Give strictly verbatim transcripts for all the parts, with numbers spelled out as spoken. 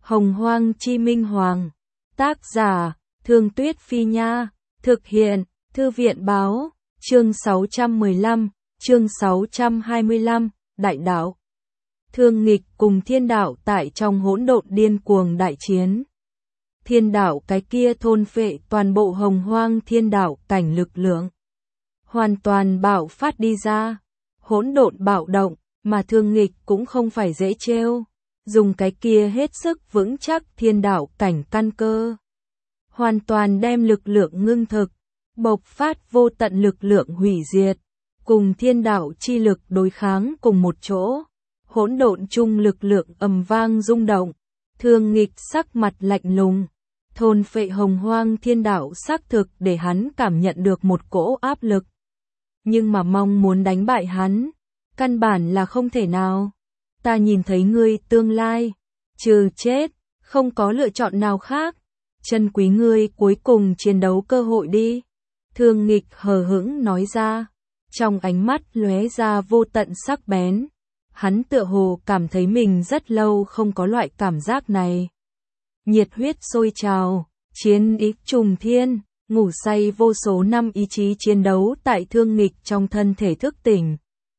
Hồng Hoang Chi Minh Hoàng. Tác giả, Thương Tuyết Phi Nha. Thực hiện, Thư viện Báo. Chương sáu trăm mười lăm, chương sáu trăm hai mươi lăm, Đại đạo. Thương nghịch cùng thiên đạo tại trong hỗn độn điên cuồng đại chiến. Thiên đạo cái kia thôn phệ toàn bộ hồng hoang thiên đạo cảnh lực lượng. Hoàn toàn bạo phát đi ra. Hỗn độn bạo động, mà thương nghịch cũng không phải dễ trêu. Dùng cái kia hết sức vững chắc thiên đạo cảnh căn cơ. Hoàn toàn đem lực lượng ngưng thực, bộc phát vô tận lực lượng hủy diệt. Cùng thiên đạo chi lực đối kháng cùng một chỗ. Hỗn độn chung lực lượng ầm vang rung động. Thương nghịch sắc mặt lạnh lùng. Thôn phệ hồng hoang thiên đạo xác thực để hắn cảm nhận được một cỗ áp lực. Nhưng mà mong muốn đánh bại hắn, căn bản là không thể nào. Ta nhìn thấy ngươi tương lai, trừ chết, không có lựa chọn nào khác. Trân quý ngươi cuối cùng chiến đấu cơ hội đi. Thương nghịch hờ hững nói ra, trong ánh mắt lóe ra vô tận sắc bén. Hắn tựa hồ cảm thấy mình rất lâu không có loại cảm giác này. Nhiệt huyết sôi trào, chiến ý trùng thiên, ngủ say vô số năm ý chí chiến đấu tại thương nghịch trong thân thể thức tỉnh.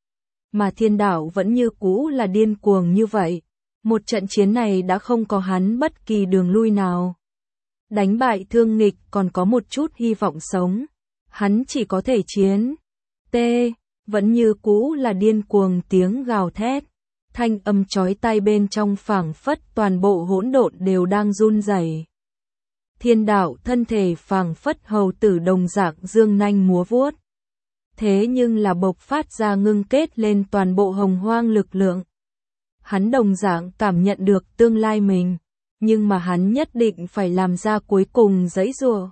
Mà thiên đạo vẫn như cũ là điên cuồng như vậy. Một trận chiến này đã không có hắn bất kỳ đường lui nào. Đánh bại thương nghịch còn có một chút hy vọng sống. Hắn chỉ có thể chiến. T. Vẫn như cũ là điên cuồng tiếng gào thét. Thanh âm chói tai bên trong phảng phất toàn bộ hỗn độn đều đang run rẩy. Thiên đạo thân thể phảng phất hầu tử đồng dạng dương nanh múa vuốt. Thế nhưng là bộc phát ra ngưng kết lên toàn bộ hồng hoang lực lượng. Hắn đồng dạng cảm nhận được tương lai mình, nhưng mà hắn nhất định phải làm ra cuối cùng giãy giụa.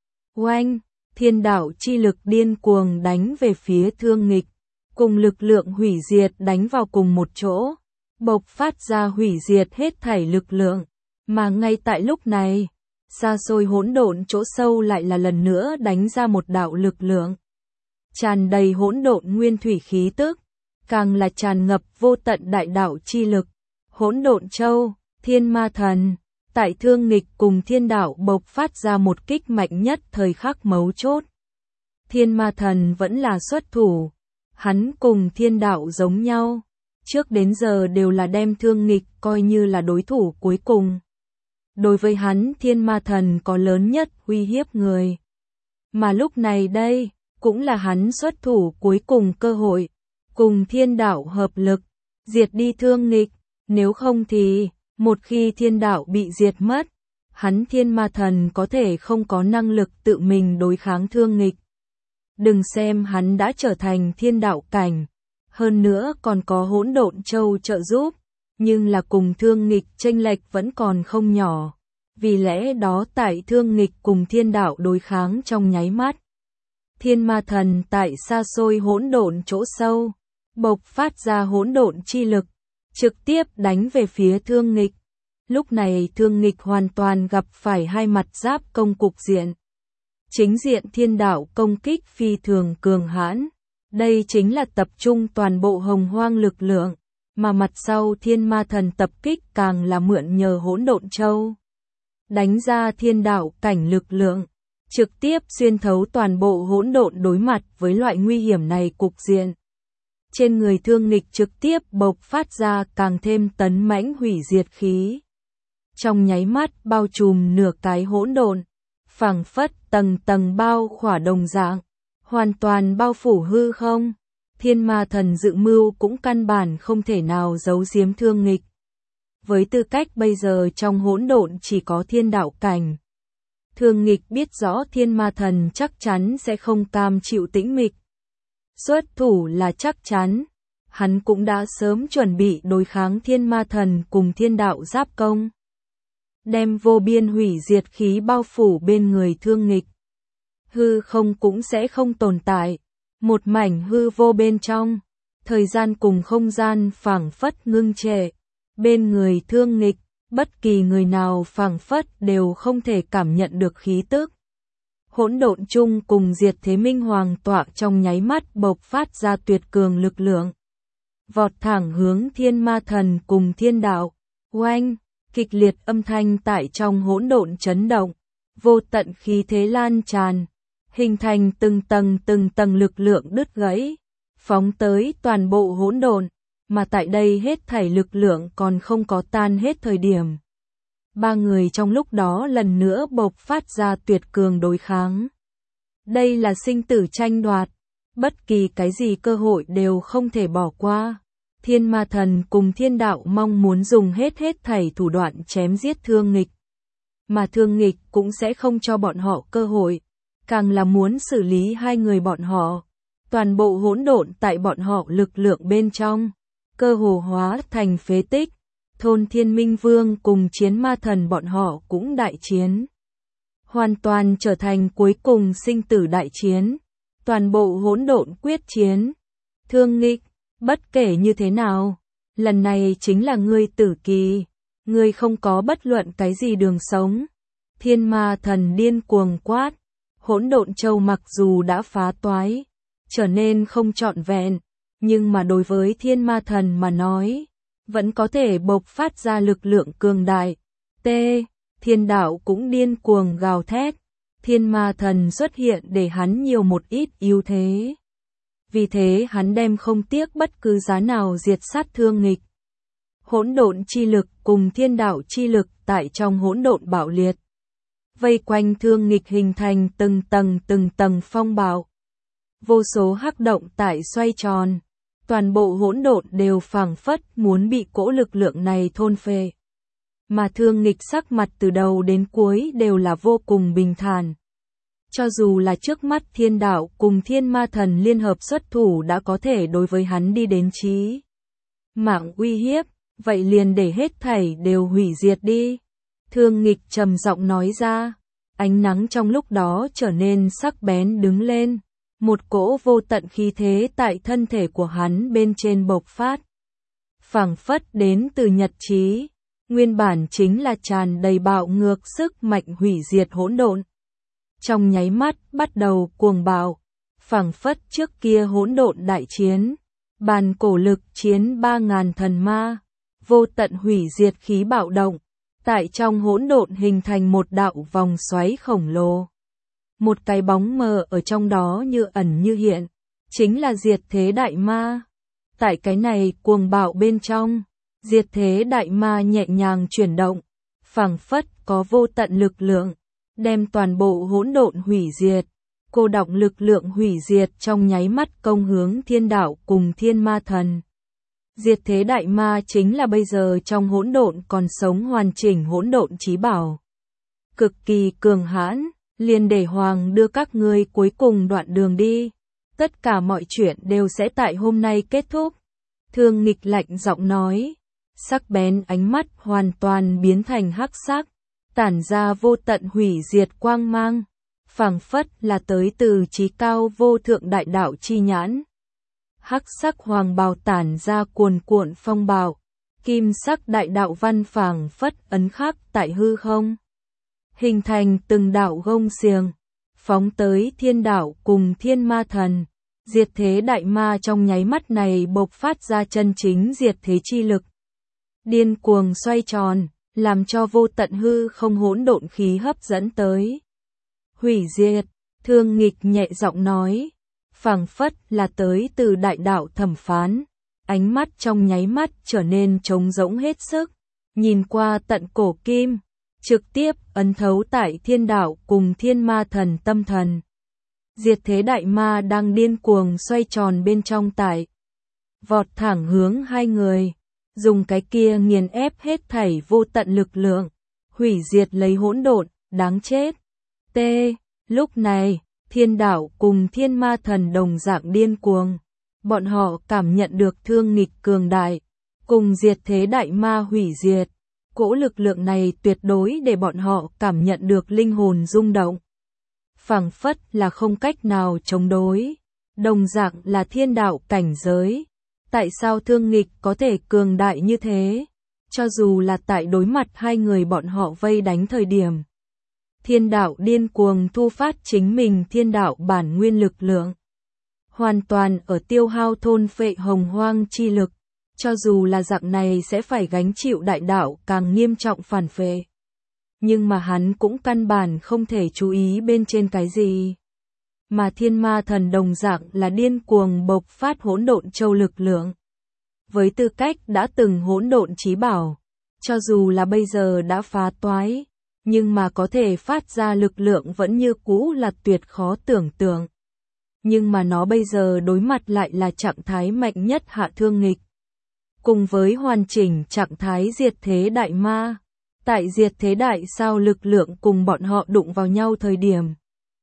Oanh, thiên đạo chi lực điên cuồng đánh về phía thương nghịch, cùng lực lượng hủy diệt đánh vào cùng một chỗ, bộc phát ra hủy diệt hết thảy lực lượng, mà ngay tại lúc này, xa xôi hỗn độn chỗ sâu lại là lần nữa đánh ra một đạo lực lượng. Tràn đầy hỗn độn nguyên thủy khí tức, càng là tràn ngập vô tận đại đạo chi lực. Hỗn độn châu, thiên ma thần, tại thương nghịch cùng thiên đạo bộc phát ra một kích mạnh nhất thời khắc mấu chốt. Thiên ma thần vẫn là xuất thủ, hắn cùng thiên đạo giống nhau, trước đến giờ đều là đem thương nghịch coi như là đối thủ cuối cùng. Đối với hắn thiên ma thần có lớn nhất uy hiếp người. Mà lúc này đây, cũng là hắn xuất thủ cuối cùng cơ hội, cùng thiên đạo hợp lực, diệt đi thương nghịch, nếu không thì, một khi thiên đạo bị diệt mất, hắn thiên ma thần có thể không có năng lực tự mình đối kháng thương nghịch. Đừng xem hắn đã trở thành thiên đạo cảnh, hơn nữa còn có hỗn độn châu trợ giúp, nhưng là cùng thương nghịch chênh lệch vẫn còn không nhỏ, vì lẽ đó tại thương nghịch cùng thiên đạo đối kháng trong nháy mắt. Thiên ma thần tại xa xôi hỗn độn chỗ sâu, bộc phát ra hỗn độn chi lực, trực tiếp đánh về phía thương nghịch. Lúc này thương nghịch hoàn toàn gặp phải hai mặt giáp công cục diện. Chính diện thiên đạo công kích phi thường cường hãn, đây chính là tập trung toàn bộ hồng hoang lực lượng, mà mặt sau thiên ma thần tập kích càng là mượn nhờ hỗn độn châu. Đánh ra thiên đạo cảnh lực lượng, trực tiếp xuyên thấu toàn bộ hỗn độn đối mặt với loại nguy hiểm này cục diện. Trên người thương nghịch trực tiếp bộc phát ra càng thêm tấn mãnh hủy diệt khí. Trong nháy mắt bao trùm nửa cái hỗn độn, phảng phất tầng tầng bao khỏa đồng dạng, hoàn toàn bao phủ hư không. Thiên ma thần dự mưu cũng căn bản không thể nào giấu giếm thương nghịch. Với tư cách bây giờ trong hỗn độn chỉ có thiên đạo cảnh. Thương nghịch biết rõ thiên ma thần chắc chắn sẽ không cam chịu tĩnh mịch. Xuất thủ là chắc chắn, hắn cũng đã sớm chuẩn bị đối kháng thiên ma thần cùng thiên đạo giáp công. Đem vô biên hủy diệt khí bao phủ bên người thương nghịch. Hư không cũng sẽ không tồn tại, một mảnh hư vô bên trong, thời gian cùng không gian phảng phất ngưng trệ. Bên người thương nghịch, bất kỳ người nào phảng phất đều không thể cảm nhận được khí tức. Hỗn độn chung cùng diệt thế minh hoàng tọa trong nháy mắt bộc phát ra tuyệt cường lực lượng. Vọt thẳng hướng thiên ma thần cùng thiên đạo. Oanh, Kịch liệt âm thanh tại trong hỗn độn chấn động, vô tận khí thế lan tràn, hình thành từng tầng từng tầng lực lượng đứt gãy, phóng tới toàn bộ hỗn độn, mà tại đây hết thảy lực lượng còn không có tan hết thời điểm. Ba người trong lúc đó lần nữa bộc phát ra tuyệt cường đối kháng. Đây là sinh tử tranh đoạt, bất kỳ cái gì cơ hội đều không thể bỏ qua. Thiên Ma Thần cùng Thiên Đạo mong muốn dùng hết hết thảy thủ đoạn chém giết Thương Nghịch. Mà Thương Nghịch cũng sẽ không cho bọn họ cơ hội, càng là muốn xử lý hai người bọn họ. Toàn bộ hỗn độn tại bọn họ lực lượng bên trong, cơ hồ hóa thành phế tích. Thôn Thiên Minh Vương cùng Chiến Ma Thần bọn họ cũng đại chiến. Hoàn toàn trở thành cuối cùng sinh tử đại chiến. Toàn bộ hỗn độn quyết chiến. Thương Nghịch, bất kể như thế nào, lần này chính là ngươi tử kỳ. Ngươi không có bất luận cái gì đường sống. Thiên Ma Thần điên cuồng quát. Hỗn độn châu mặc dù đã phá toái, trở nên không trọn vẹn, nhưng mà đối với Thiên Ma Thần mà nói, vẫn có thể bộc phát ra lực lượng cường đại. T. Thiên Đạo cũng điên cuồng gào thét. Thiên Ma Thần xuất hiện để hắn nhiều một ít ưu thế. Vì thế hắn đem không tiếc bất cứ giá nào diệt sát Thương Nghịch. Hỗn độn chi lực cùng thiên đạo chi lực tại trong hỗn độn bạo liệt. Vây quanh Thương Nghịch hình thành từng tầng từng tầng phong bạo. Vô số hắc động tại xoay tròn. Toàn bộ hỗn độn đều phảng phất muốn bị cỗ lực lượng này thôn phệ. Mà Thương Nghịch sắc mặt từ đầu đến cuối đều là vô cùng bình thản. Cho dù là trước mắt Thiên Đạo cùng Thiên Ma Thần liên hợp xuất thủ đã có thể đối với hắn đi đến chí mạng uy hiếp, vậy liền để hết thảy đều hủy diệt đi. Thương Nghịch trầm giọng nói ra, ánh nắng trong lúc đó trở nên sắc bén đứng lên. Một cỗ vô tận khí thế tại thân thể của hắn bên trên bộc phát. Phảng phất đến từ nhật chí, nguyên bản chính là tràn đầy bạo ngược sức mạnh hủy diệt hỗn độn. Trong nháy mắt bắt đầu cuồng bạo, phảng phất trước kia hỗn độn đại chiến, bàn cổ lực chiến ba ngàn thần ma, vô tận hủy diệt khí bạo động, tại trong hỗn độn hình thành một đạo vòng xoáy khổng lồ. Một cái bóng mờ ở trong đó như ẩn như hiện, chính là diệt thế đại ma. Tại cái này cuồng bạo bên trong, diệt thế đại ma nhẹ nhàng chuyển động, phảng phất có vô tận lực lượng, đem toàn bộ hỗn độn hủy diệt. Cô đọng lực lượng hủy diệt trong nháy mắt công hướng Thiên Đạo cùng Thiên Ma Thần. Diệt thế đại ma chính là bây giờ trong hỗn độn còn sống hoàn chỉnh hỗn độn chí bảo. Cực kỳ cường hãn. Liền để Hoàng đưa các ngươi cuối cùng đoạn đường đi. Tất cả mọi chuyện đều sẽ tại hôm nay kết thúc. Thương Nghịch lạnh giọng nói. Sắc bén ánh mắt hoàn toàn biến thành hắc sắc. Tản ra vô tận hủy diệt quang mang. Phảng phất là tới từ chí cao vô thượng đại đạo chi nhãn. Hắc sắc hoàng bào tản ra cuồn cuộn phong bạo. Kim sắc đại đạo văn phảng phất ấn khắc tại hư không. Hình thành từng đạo gông xiềng, phóng tới Thiên Đạo cùng Thiên Ma Thần. Diệt thế đại ma trong nháy mắt này bộc phát ra chân chính diệt thế chi lực. Điên cuồng xoay tròn, làm cho vô tận hư không hỗn độn khí hấp dẫn tới. Hủy diệt, Thương Nghịch nhẹ giọng nói, phảng phất là tới từ đại đạo thẩm phán. Ánh mắt trong nháy mắt trở nên trống rỗng hết sức, nhìn qua tận cổ kim. Trực tiếp ấn thấu tại Thiên Đạo cùng Thiên Ma Thần tâm thần. Diệt thế đại ma đang điên cuồng xoay tròn bên trong tại. Vọt thẳng hướng hai người. Dùng cái kia nghiền ép hết thảy vô tận lực lượng. Hủy diệt lấy hỗn độn, đáng chết. T. Lúc này, Thiên Đạo cùng Thiên Ma Thần đồng dạng điên cuồng. Bọn họ cảm nhận được Thương Nghịch cường đại. Cùng diệt thế đại ma hủy diệt. Cỗ lực lượng này tuyệt đối để bọn họ cảm nhận được linh hồn rung động. Phảng phất là không cách nào chống đối. Đồng dạng là thiên đạo cảnh giới. Tại sao Thương Nghịch có thể cường đại như thế? Cho dù là tại đối mặt hai người bọn họ vây đánh thời điểm. Thiên đạo điên cuồng thu phát chính mình thiên đạo bản nguyên lực lượng. Hoàn toàn ở tiêu hao thôn phệ hồng hoang chi lực. cho dù là dạng này sẽ phải gánh chịu đại đạo càng nghiêm trọng phản phệ. Nhưng mà hắn cũng căn bản không thể chú ý bên trên cái gì. Mà thiên ma thần đồng dạng là điên cuồng bộc phát hỗn độn châu lực lượng. Với tư cách đã từng hỗn độn chí bảo, cho dù là bây giờ đã phá toái, nhưng mà có thể phát ra lực lượng vẫn như cũ là tuyệt khó tưởng tượng. Nhưng mà nó bây giờ đối mặt lại là trạng thái mạnh nhất Hạ Thương Nghịch. Cùng với hoàn chỉnh trạng thái diệt thế đại ma, tại diệt thế đại sao lực lượng cùng bọn họ đụng vào nhau thời điểm.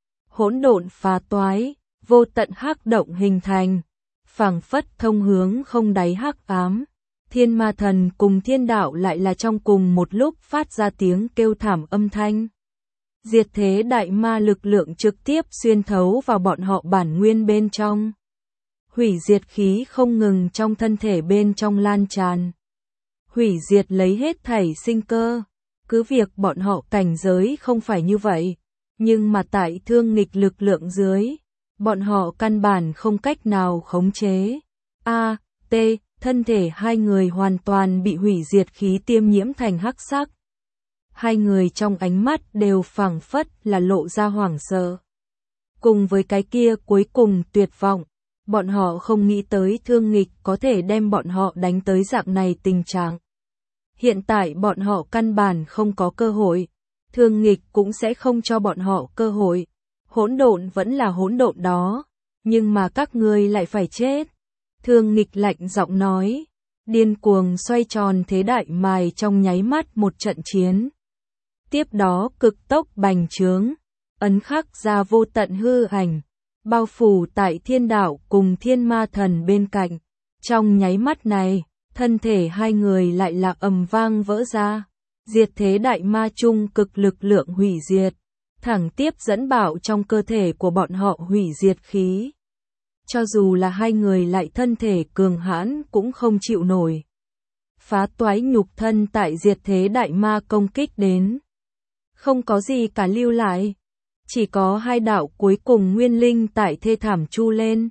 Hỗn độn phá toái, vô tận hắc động hình thành, phảng phất thông hướng không đáy hắc ám. Thiên ma thần cùng thiên đạo lại là trong cùng một lúc phát ra tiếng kêu thảm âm thanh. Diệt thế đại ma lực lượng trực tiếp xuyên thấu vào bọn họ bản nguyên bên trong. Hủy diệt khí không ngừng trong thân thể bên trong lan tràn. Hủy diệt lấy hết thảy sinh cơ. Cứ việc bọn họ cảnh giới không phải như vậy, nhưng mà tại Thương Nghịch lực lượng dưới, bọn họ căn bản không cách nào khống chế. A, T, thân thể hai người hoàn toàn bị hủy diệt khí tiêm nhiễm thành hắc sắc. Hai người trong ánh mắt đều phảng phất là lộ ra hoảng sợ. Cùng với cái kia cuối cùng tuyệt vọng, bọn họ không nghĩ tới Thương Nghịch có thể đem bọn họ đánh tới dạng này tình trạng. Hiện tại bọn họ căn bản không có cơ hội, Thương Nghịch cũng sẽ không cho bọn họ cơ hội. Hỗn độn vẫn là hỗn độn đó, nhưng mà các ngươi lại phải chết. Thương Nghịch lạnh giọng nói, điên cuồng xoay tròn thế đại mài trong nháy mắt một trận chiến. Tiếp đó cực tốc bành trướng, ấn khắc ra vô tận hư ảnh, bao phủ tại thiên đạo cùng thiên ma thần bên cạnh. Trong nháy mắt này, thân thể hai người lại là ầm vang vỡ ra, diệt thế đại ma chung cực lực lượng hủy diệt, thẳng tiếp dẫn bảo trong cơ thể của bọn họ hủy diệt khí. Cho dù là hai người lại thân thể cường hãn cũng không chịu nổi. Phá toái nhục thân tại diệt thế đại ma công kích đến. Không có gì cả lưu lại. Chỉ có hai đạo cuối cùng nguyên linh tại thê thảm chu lên.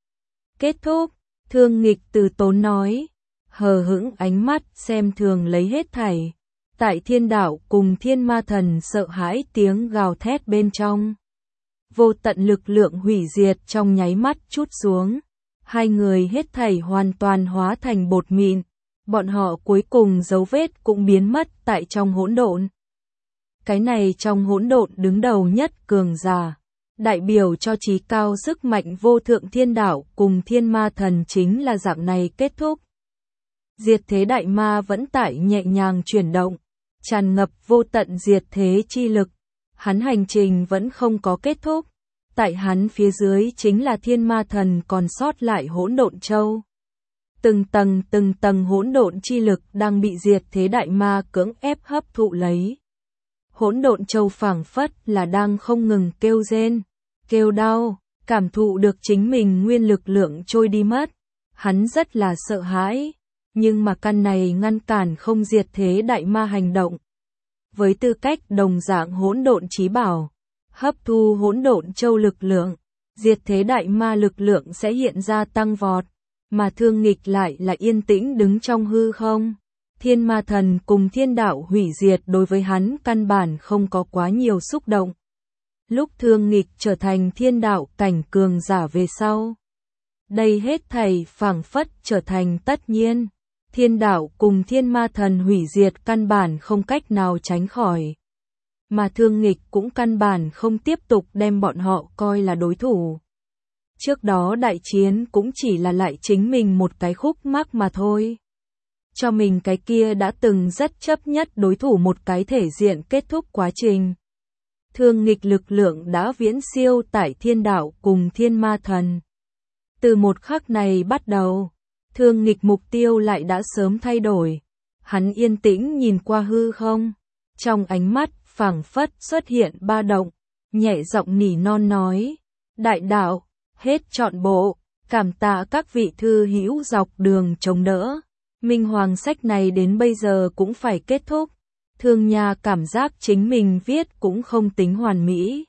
Kết thúc, Thương Nghịch từ tốn nói, hờ hững ánh mắt xem thường lấy hết thảy. Tại thiên đạo cùng thiên ma thần sợ hãi tiếng gào thét bên trong. Vô tận lực lượng hủy diệt trong nháy mắt trút xuống. Hai người hết thảy hoàn toàn hóa thành bột mịn. Bọn họ cuối cùng dấu vết cũng biến mất tại trong hỗn độn. Cái này trong hỗn độn đứng đầu nhất cường giả, đại biểu cho trí cao sức mạnh vô thượng thiên đạo cùng thiên ma thần chính là dạng này kết thúc. Diệt thế đại ma vẫn tại nhẹ nhàng chuyển động, tràn ngập vô tận diệt thế chi lực. Hắn hành trình vẫn không có kết thúc. Tại hắn phía dưới chính là thiên ma thần còn sót lại hỗn độn châu. Từng tầng từng tầng hỗn độn chi lực đang bị diệt thế đại ma cưỡng ép hấp thụ lấy. Hỗn độn châu phảng phất là đang không ngừng kêu rên, kêu đau, cảm thụ được chính mình nguyên lực lượng trôi đi mất. Hắn rất là sợ hãi, nhưng mà căn này ngăn cản không diệt thế đại ma hành động. Với tư cách đồng dạng hỗn độn chí bảo, hấp thu hỗn độn châu lực lượng, diệt thế đại ma lực lượng sẽ hiện ra tăng vọt, mà Thương Nghịch lại là yên tĩnh đứng trong hư không. Thiên ma thần cùng thiên đạo hủy diệt đối với hắn căn bản không có quá nhiều xúc động. Lúc Thương Nghịch trở thành thiên đạo cảnh cường giả về sau, đây hết thảy phảng phất trở thành tất nhiên. Thiên đạo cùng thiên ma thần hủy diệt căn bản không cách nào tránh khỏi. Mà Thương Nghịch cũng căn bản không tiếp tục đem bọn họ coi là đối thủ. Trước đó đại chiến cũng chỉ là lại chính mình một cái khúc mắc mà thôi. Cho mình cái kia đã từng rất chấp nhất đối thủ một cái thể diện kết thúc quá trình. Thương Nghịch lực lượng đã viễn siêu tại thiên đạo cùng thiên ma thần. Từ một khắc này bắt đầu, Thương Nghịch mục tiêu lại đã sớm thay đổi. Hắn yên tĩnh nhìn qua hư không, trong ánh mắt phảng phất xuất hiện ba động, nhẹ giọng nỉ non nói, đại đạo, hết trọn bộ, cảm tạ các vị thư hữu dọc đường chống đỡ. Minh Hoàng sách này đến bây giờ cũng phải kết thúc. Thương Nha cảm giác chính mình viết cũng không tính hoàn mỹ.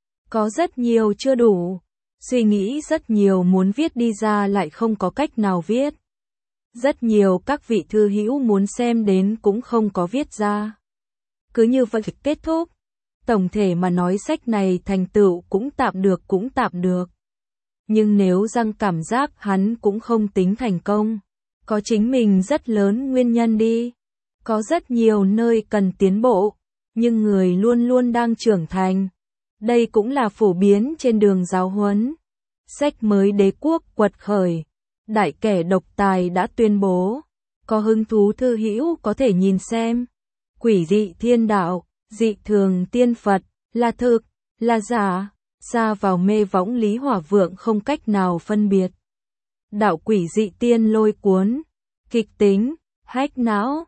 Có rất nhiều chưa đủ. Suy nghĩ rất nhiều muốn viết đi ra lại không có cách nào viết. Rất nhiều các vị thư hữu muốn xem đến cũng không có viết ra. Cứ như vậy kết thúc. Tổng thể mà nói sách này thành tựu cũng tạm được cũng tạm được. Nhưng nếu Giang cảm giác hắn cũng không tính thành công, có chính mình rất lớn nguyên nhân đi. Có rất nhiều nơi cần tiến bộ, nhưng người luôn luôn đang trưởng thành. Đây cũng là phổ biến trên đường giáo huấn. Sách mới Đế quốc quật khởi, đại kẻ độc tài đã tuyên bố. Có hứng thú thư hữu có thể nhìn xem. Quỷ dị thiên đạo, dị thường tiên Phật, là thực, là giả, xa vào mê võng Lý Hỏa Vượng không cách nào phân biệt. Đạo quỷ dị tiên lôi cuốn, kịch tính, hách não,